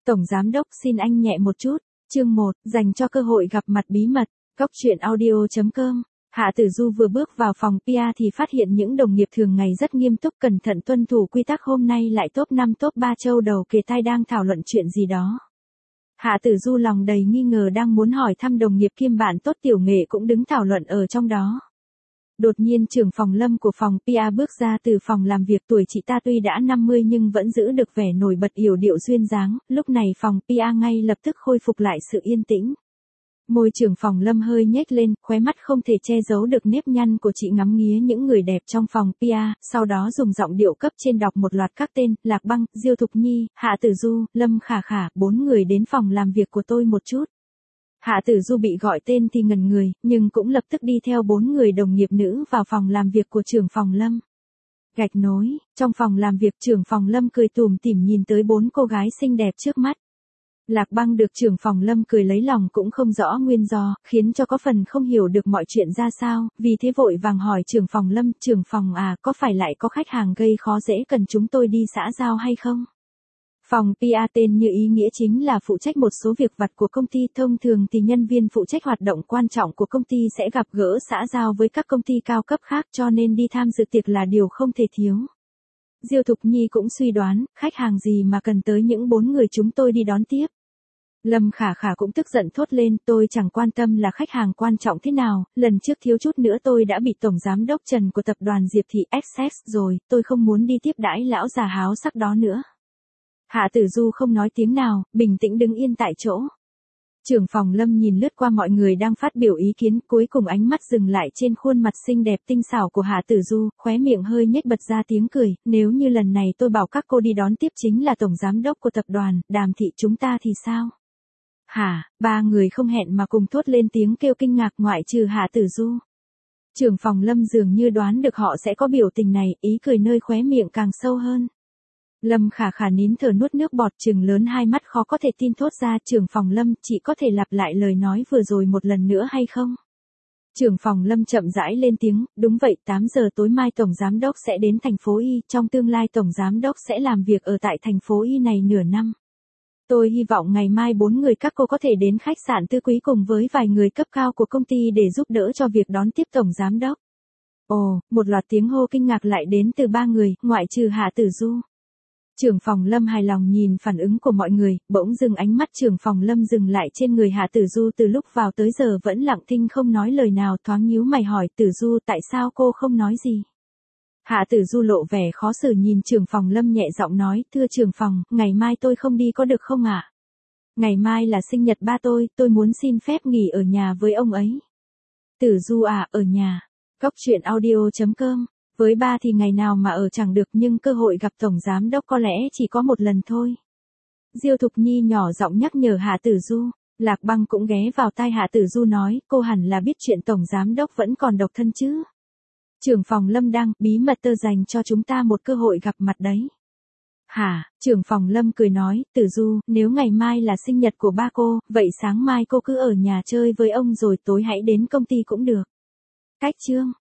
Tổng Giám Đốc xin anh nhẹ một chút. Chương 1, dành cho cơ hội gặp mặt bí mật. Góc truyện audio.com. Hạ Tử Du vừa bước vào phòng PR thì phát hiện những đồng nghiệp thường ngày rất nghiêm túc cẩn thận tuân thủ quy tắc hôm nay lại top 5 top 3 châu đầu kề tai đang thảo luận chuyện gì đó. Hạ Tử Du lòng đầy nghi ngờ đang muốn hỏi thăm đồng nghiệp kiêm bạn tốt Tiểu Nghệ cũng đứng thảo luận ở trong đó. Đột nhiên trưởng phòng Lâm của phòng PR bước ra từ phòng làm việc, tuổi chị ta tuy đã 50 nhưng vẫn giữ được vẻ nổi bật yểu điệu duyên dáng, lúc này phòng PR ngay lập tức khôi phục lại sự yên tĩnh. Môi trưởng phòng Lâm hơi nhếch lên, khóe mắt không thể che giấu được nếp nhăn của chị ngắm nghía những người đẹp trong phòng PR, sau đó dùng giọng điệu cấp trên đọc một loạt các tên, Lạc Băng, Diêu Thục Nhi, Hạ Tử Du, Lâm Khả Khả, 4 người đến phòng làm việc của tôi một chút. Hạ Tử Du bị gọi tên thì ngẩn người, nhưng cũng lập tức đi theo 4 người đồng nghiệp nữ vào phòng làm việc của trưởng phòng Lâm. Gạch nối, trong phòng làm việc trưởng phòng Lâm cười tủm tỉm nhìn tới 4 cô gái xinh đẹp trước mắt. Lạc Băng được trưởng phòng Lâm cười lấy lòng cũng không rõ nguyên do, khiến cho có phần không hiểu được mọi chuyện ra sao, vì thế vội vàng hỏi trưởng phòng Lâm, trưởng phòng à, có phải lại có khách hàng gây khó dễ cần chúng tôi đi xã giao hay không? Phòng PR tên như ý nghĩa chính là phụ trách một số việc vặt của công ty, thông thường thì nhân viên phụ trách hoạt động quan trọng của công ty sẽ gặp gỡ xã giao với các công ty cao cấp khác cho nên đi tham dự tiệc là điều không thể thiếu. Diêu Thục Nhi cũng suy đoán, khách hàng gì mà cần tới những 4 người chúng tôi đi đón tiếp. Lâm Khả Khả cũng tức giận thốt lên, tôi chẳng quan tâm là khách hàng quan trọng thế nào, lần trước thiếu chút nữa tôi đã bị Tổng Giám Đốc Trần của tập đoàn Diệp Thị XX rồi, tôi không muốn đi tiếp đãi lão già háo sắc đó nữa. Hạ Tử Du không nói tiếng nào, bình tĩnh đứng yên tại chỗ. Trưởng phòng Lâm nhìn lướt qua mọi người đang phát biểu ý kiến, cuối cùng ánh mắt dừng lại trên khuôn mặt xinh đẹp tinh xảo của Hạ Tử Du, khóe miệng hơi nhếch bật ra tiếng cười, nếu như lần này tôi bảo các cô đi đón tiếp chính là Tổng Giám Đốc của tập đoàn, Đàm Thị chúng ta thì sao? Hả, 3 người không hẹn mà cùng thốt lên tiếng kêu kinh ngạc ngoại trừ Hạ Tử Du. Trưởng phòng Lâm dường như đoán được họ sẽ có biểu tình này, ý cười nơi khóe miệng càng sâu hơn. Lâm Khả Khả nín thở nuốt nước bọt trừng lớn hai mắt khó có thể tin thốt ra, trưởng phòng Lâm, chị có thể lặp lại lời nói vừa rồi một lần nữa hay không? Trưởng phòng Lâm chậm rãi lên tiếng, đúng vậy, 8 giờ tối mai Tổng Giám Đốc sẽ đến thành phố Y, trong tương lai Tổng Giám Đốc sẽ làm việc ở tại thành phố Y này nửa năm. Tôi hy vọng ngày mai 4 người các cô có thể đến khách sạn Tư Quý cùng với vài người cấp cao của công ty để giúp đỡ cho việc đón tiếp Tổng Giám Đốc. Ồ, một loạt tiếng hô kinh ngạc lại đến từ 3 người, ngoại trừ Hạ Tử Du. Trưởng phòng Lâm hài lòng nhìn phản ứng của mọi người, bỗng dưng ánh mắt trưởng phòng Lâm dừng lại trên người Hạ Tử Du, từ lúc vào tới giờ vẫn lặng thinh không nói lời nào, thoáng nhíu mày hỏi, Tử Du tại sao cô không nói gì? Hạ Tử Du lộ vẻ khó xử nhìn trưởng phòng Lâm nhẹ giọng nói, thưa trưởng phòng, ngày mai tôi không đi có được không ạ? Ngày mai là sinh nhật ba tôi muốn xin phép nghỉ ở nhà với ông ấy. Tử Du à, ở nhà. Góc truyện audio.com. Với ba thì ngày nào mà ở chẳng được nhưng cơ hội gặp Tổng Giám Đốc có lẽ chỉ có một lần thôi. Diêu Thục Nhi nhỏ giọng nhắc nhở Hạ Tử Du. Lạc Băng cũng ghé vào tai Hạ Tử Du nói, cô hẳn là biết chuyện Tổng Giám Đốc vẫn còn độc thân chứ. Trưởng phòng Lâm đang bí mật tơ dành cho chúng ta một cơ hội gặp mặt đấy. Hả, trưởng phòng Lâm cười nói, Tử Du, nếu ngày mai là sinh nhật của ba cô, vậy sáng mai cô cứ ở nhà chơi với ông rồi tối hãy đến công ty cũng được. Cách chương.